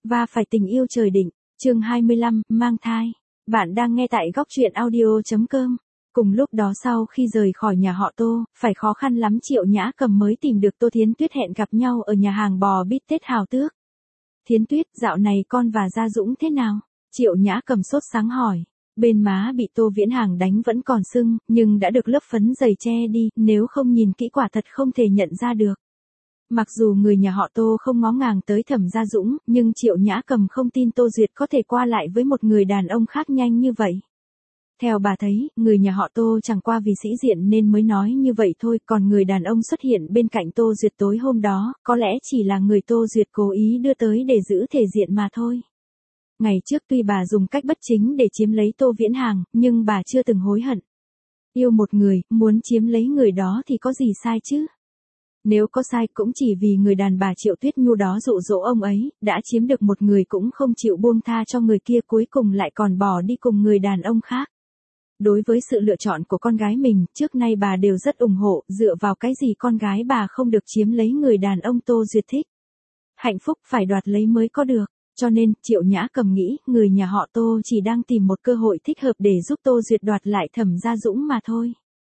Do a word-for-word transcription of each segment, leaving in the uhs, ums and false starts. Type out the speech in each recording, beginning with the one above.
Và phải tình yêu trời định, chương hai mươi lăm, mang thai. Bạn đang nghe tại góc truyện audio chấm com. Cùng lúc đó sau khi rời khỏi nhà họ Tô, phải khó khăn lắm Triệu Nhã Cầm mới tìm được Tô Thiến Tuyết hẹn gặp nhau ở nhà hàng bò bít tết Hào Tước. Thiến Tuyết, dạo này con và Gia Dũng thế nào? Triệu Nhã Cầm sốt sáng hỏi. Bên má bị Tô Viễn Hàng đánh vẫn còn sưng, nhưng đã được lớp phấn dày che đi, nếu không nhìn kỹ quả thật không thể nhận ra được. Mặc dù người nhà họ Tô không ngó ngàng tới Thẩm Gia Dũng, nhưng Triệu Nhã Cầm không tin Tô Duyệt có thể qua lại với một người đàn ông khác nhanh như vậy. Theo bà thấy, người nhà họ Tô chẳng qua vì sĩ diện nên mới nói như vậy thôi, còn người đàn ông xuất hiện bên cạnh Tô Duyệt tối hôm đó, có lẽ chỉ là người Tô Duyệt cố ý đưa tới để giữ thể diện mà thôi. Ngày trước tuy bà dùng cách bất chính để chiếm lấy Tô Viễn Hàng, nhưng bà chưa từng hối hận. Yêu một người, muốn chiếm lấy người đó thì có gì sai chứ? Nếu có sai cũng chỉ vì người đàn bà Triệu Tuyết Nhu đó dụ dỗ ông ấy, đã chiếm được một người cũng không chịu buông tha cho người kia, cuối cùng lại còn bỏ đi cùng người đàn ông khác. Đối với sự lựa chọn của con gái mình, trước nay bà đều rất ủng hộ, dựa vào cái gì con gái bà không được chiếm lấy người đàn ông Tô Duyệt thích. Hạnh phúc phải đoạt lấy mới có được. Cho nên, Triệu Nhã Cầm nghĩ, người nhà họ Tô chỉ đang tìm một cơ hội thích hợp để giúp Tô Duyệt đoạt lại Thẩm Gia Dũng mà thôi.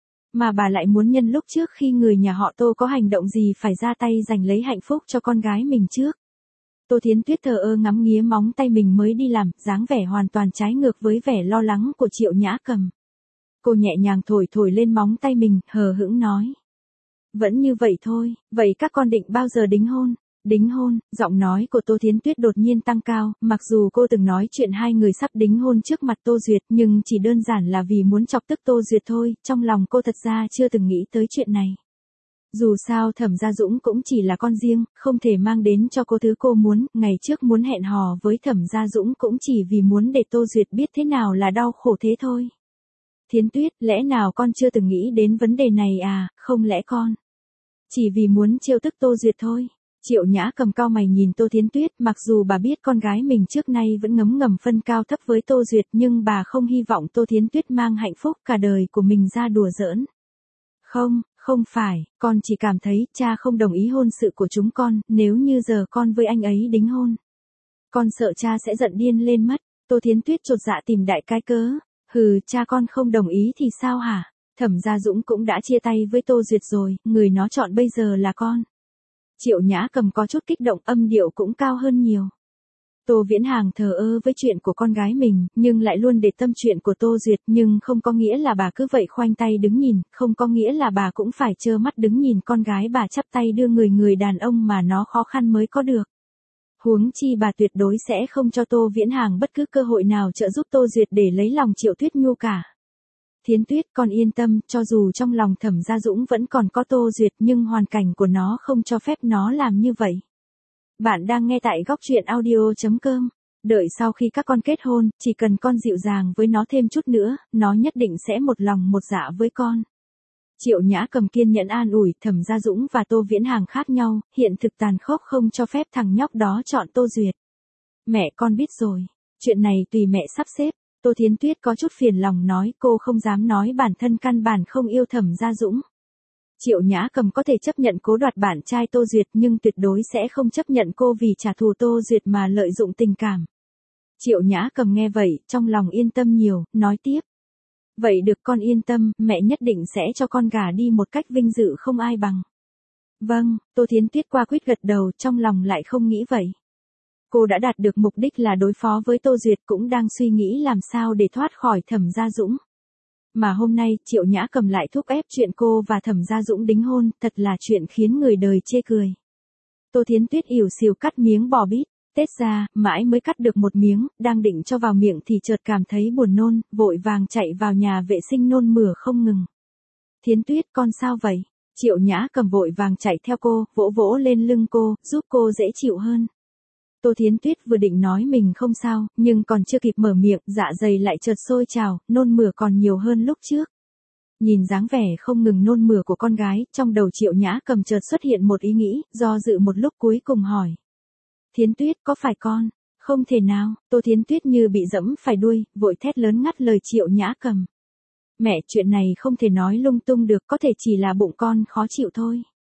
Mà bà lại muốn nhân lúc trước khi người nhà họ Tô có hành động gì phải ra tay giành lấy hạnh phúc cho con gái mình trước. Tô Thiến Tuyết thờ ơ ngắm nghía móng tay mình mới đi làm, dáng vẻ hoàn toàn trái ngược với vẻ lo lắng của Triệu Nhã Cầm. Cô nhẹ nhàng thổi thổi lên móng tay mình, hờ hững nói. Vẫn như vậy thôi, vậy các con định bao giờ đính hôn? Đính hôn, giọng nói của Tô Thiến Tuyết đột nhiên tăng cao, mặc dù cô từng nói chuyện hai người sắp đính hôn trước mặt Tô Duyệt, nhưng chỉ đơn giản là vì muốn chọc tức Tô Duyệt thôi, trong lòng cô thật ra chưa từng nghĩ tới chuyện này. Dù sao Thẩm Gia Dũng cũng chỉ là con riêng, không thể mang đến cho cô thứ cô muốn, ngày trước muốn hẹn hò với Thẩm Gia Dũng cũng chỉ vì muốn để Tô Duyệt biết thế nào là đau khổ thế thôi. Thiến Tuyết, lẽ nào con chưa từng nghĩ đến vấn đề này à, không lẽ con chỉ vì muốn trêu tức Tô Duyệt thôi? Triệu Nhã Cầm cau mày nhìn Tô Thiến Tuyết, mặc dù bà biết con gái mình trước nay vẫn ngấm ngầm phân cao thấp với Tô Duyệt, nhưng bà không hy vọng Tô Thiến Tuyết mang hạnh phúc cả đời của mình ra đùa giỡn. Không, không phải, con chỉ cảm thấy cha không đồng ý hôn sự của chúng con, nếu như giờ con với anh ấy đính hôn. Con sợ cha sẽ giận điên lên mất. Tô Thiến Tuyết chột dạ tìm đại cái cớ. Hừ, cha con không đồng ý thì sao hả? Thẩm Gia Dũng cũng đã chia tay với Tô Duyệt rồi, người nó chọn bây giờ là con. Triệu Nhã Cầm có chút kích động, âm điệu cũng cao hơn nhiều. Tô Viễn Hàng thờ ơ với chuyện của con gái mình, nhưng lại luôn để tâm chuyện của Tô Duyệt, nhưng không có nghĩa là bà cứ vậy khoanh tay đứng nhìn, không có nghĩa là bà cũng phải trơ mắt đứng nhìn con gái bà chắp tay đưa người người đàn ông mà nó khó khăn mới có được. Huống chi bà tuyệt đối sẽ không cho Tô Viễn Hàng bất cứ cơ hội nào trợ giúp Tô Duyệt để lấy lòng Triệu Tuyết Nhu cả. Thiến Tuyết, con yên tâm, cho dù trong lòng Thẩm Gia Dũng vẫn còn có Tô Duyệt nhưng hoàn cảnh của nó không cho phép nó làm như vậy. Bạn đang nghe tại góc truyện audio chấm com. Đợi sau khi các con kết hôn, chỉ cần con dịu dàng với nó thêm chút nữa, nó nhất định sẽ một lòng một dạ với con. Triệu Nhã Cầm kiên nhẫn an ủi. Thẩm Gia Dũng và Tô Viễn Hàng khác nhau, hiện thực tàn khốc không cho phép thằng nhóc đó chọn Tô Duyệt. Mẹ con biết rồi, chuyện này tùy mẹ sắp xếp. Tô Thiến Tuyết có chút phiền lòng nói, cô không dám nói bản thân căn bản không yêu Thẩm Gia Dũng. Triệu Nhã Cầm có thể chấp nhận cố đoạt bạn trai Tô Duyệt, nhưng tuyệt đối sẽ không chấp nhận cô vì trả thù Tô Duyệt mà lợi dụng tình cảm. Triệu Nhã Cầm nghe vậy, trong lòng yên tâm nhiều, nói tiếp. Vậy được, con yên tâm, mẹ nhất định sẽ cho con gả đi một cách vinh dự không ai bằng. Vâng, Tô Thiến Tuyết qua quýt gật đầu, trong lòng lại không nghĩ vậy. Cô đã đạt được mục đích là đối phó với Tô Duyệt, cũng đang suy nghĩ làm sao để thoát khỏi Thẩm Gia Dũng. Mà hôm nay, Triệu Nhã Cầm lại thúc ép chuyện cô và Thẩm Gia Dũng đính hôn, thật là chuyện khiến người đời chê cười. Tô Thiến Tuyết ỉu xìu cắt miếng bò bít tết ra, mãi mới cắt được một miếng, đang định cho vào miệng thì chợt cảm thấy buồn nôn, vội vàng chạy vào nhà vệ sinh nôn mửa không ngừng. Thiến Tuyết, con sao vậy? Triệu Nhã Cầm vội vàng chạy theo cô, vỗ vỗ lên lưng cô, giúp cô dễ chịu hơn. Tô Thiến Tuyết vừa định nói mình không sao, nhưng còn chưa kịp mở miệng, dạ dày lại chợt sôi trào, nôn mửa còn nhiều hơn lúc trước. Nhìn dáng vẻ không ngừng nôn mửa của con gái, trong đầu Triệu Nhã Cầm chợt xuất hiện một ý nghĩ, do dự một lúc cuối cùng hỏi. Thiến Tuyết, có phải con? Không thể nào. Tô Thiến Tuyết như bị dẫm phải đuôi, vội thét lớn ngắt lời Triệu Nhã Cầm. Mẹ, chuyện này không thể nói lung tung được, có thể chỉ là bụng con khó chịu thôi.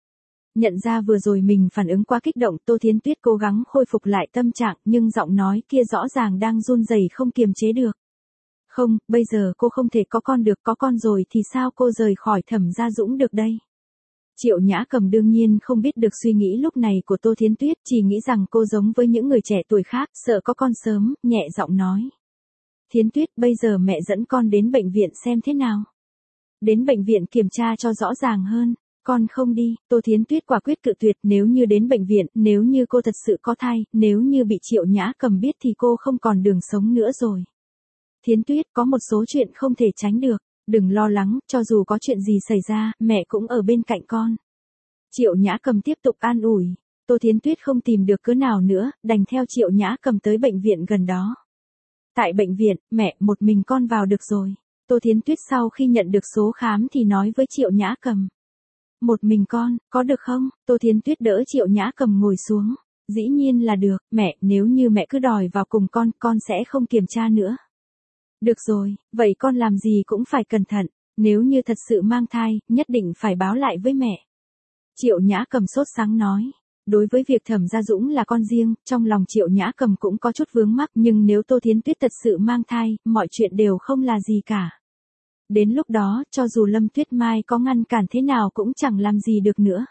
Nhận ra vừa rồi mình phản ứng quá kích động, Tô Thiến Tuyết cố gắng khôi phục lại tâm trạng, nhưng giọng nói kia rõ ràng đang run rẩy không kiềm chế được. Không, bây giờ cô không thể có con được, có con rồi thì sao cô rời khỏi Thẩm Gia Dũng được đây? Triệu Nhã Cầm đương nhiên không biết được suy nghĩ lúc này của Tô Thiến Tuyết, chỉ nghĩ rằng cô giống với những người trẻ tuổi khác, sợ có con sớm, nhẹ giọng nói. Thiến Tuyết, bây giờ mẹ dẫn con đến bệnh viện xem thế nào. Đến bệnh viện kiểm tra cho rõ ràng hơn. Con không đi, Tô Thiến Tuyết quả quyết cự tuyệt, nếu như đến bệnh viện, nếu như cô thật sự có thai, nếu như bị Triệu Nhã Cầm biết thì cô không còn đường sống nữa rồi. Thiến Tuyết, có một số chuyện không thể tránh được, đừng lo lắng, cho dù có chuyện gì xảy ra, mẹ cũng ở bên cạnh con. Triệu Nhã Cầm tiếp tục an ủi, Tô Thiến Tuyết không tìm được cớ nào nữa, đành theo Triệu Nhã Cầm tới bệnh viện gần đó. Tại bệnh viện, mẹ, một mình con vào được rồi. Tô Thiến Tuyết sau khi nhận được số khám thì nói với Triệu Nhã Cầm. Một mình con, có được không? Tô Thiến Tuyết đỡ Triệu Nhã Cầm ngồi xuống. Dĩ nhiên là được, mẹ, nếu như mẹ cứ đòi vào cùng con, con sẽ không kiểm tra nữa. Được rồi, vậy con làm gì cũng phải cẩn thận, nếu như thật sự mang thai, nhất định phải báo lại với mẹ. Triệu Nhã Cầm sốt sắng nói. Đối với việc Thẩm Gia Dũng là con riêng, trong lòng Triệu Nhã Cầm cũng có chút vướng mắc, nhưng nếu Tô Thiến Tuyết thật sự mang thai, mọi chuyện đều không là gì cả. Đến lúc đó, cho dù Lâm Tuyết Mai có ngăn cản thế nào cũng chẳng làm gì được nữa.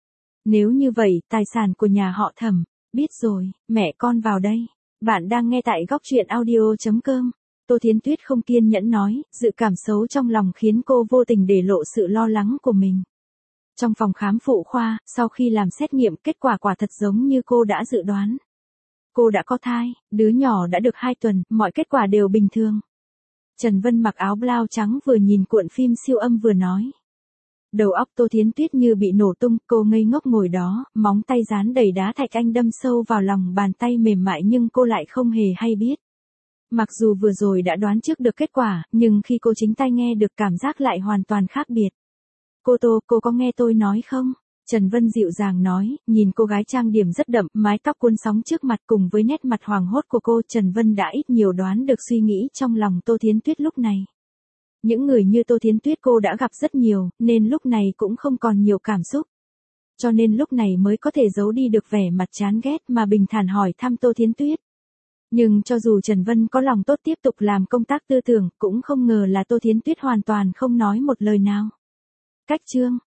Nếu như vậy, tài sản của nhà họ Thẩm, biết rồi, mẹ con vào đây. Bạn đang nghe tại góc truyện audio chấm com. Tô Thiến Tuyết không kiên nhẫn nói, dự cảm xấu trong lòng khiến cô vô tình để lộ sự lo lắng của mình. Trong phòng khám phụ khoa, sau khi làm xét nghiệm, kết quả quả thật giống như cô đã dự đoán. Cô đã có thai, đứa nhỏ đã được hai tuần, mọi kết quả đều bình thường. Trần Vân mặc áo blau trắng vừa nhìn cuộn phim siêu âm vừa nói. Đầu óc Tô Thiến Tuyết như bị nổ tung, cô ngây ngốc ngồi đó, móng tay dán đầy đá thạch anh đâm sâu vào lòng bàn tay mềm mại nhưng cô lại không hề hay biết. Mặc dù vừa rồi đã đoán trước được kết quả, nhưng khi cô chính tay nghe được cảm giác lại hoàn toàn khác biệt. Cô Tô, cô có nghe tôi nói không? Trần Vân dịu dàng nói, nhìn cô gái trang điểm rất đậm, mái tóc cuốn sóng trước mặt cùng với nét mặt hoàng hốt của cô, Trần Vân đã ít nhiều đoán được suy nghĩ trong lòng Tô Thiến Tuyết lúc này. Những người như Tô Thiến Tuyết cô đã gặp rất nhiều, nên lúc này cũng không còn nhiều cảm xúc. Cho nên lúc này mới có thể giấu đi được vẻ mặt chán ghét mà bình thản hỏi thăm Tô Thiến Tuyết. Nhưng cho dù Trần Vân có lòng tốt tiếp tục làm công tác tư tưởng, cũng không ngờ là Tô Thiến Tuyết hoàn toàn không nói một lời nào. Cách chương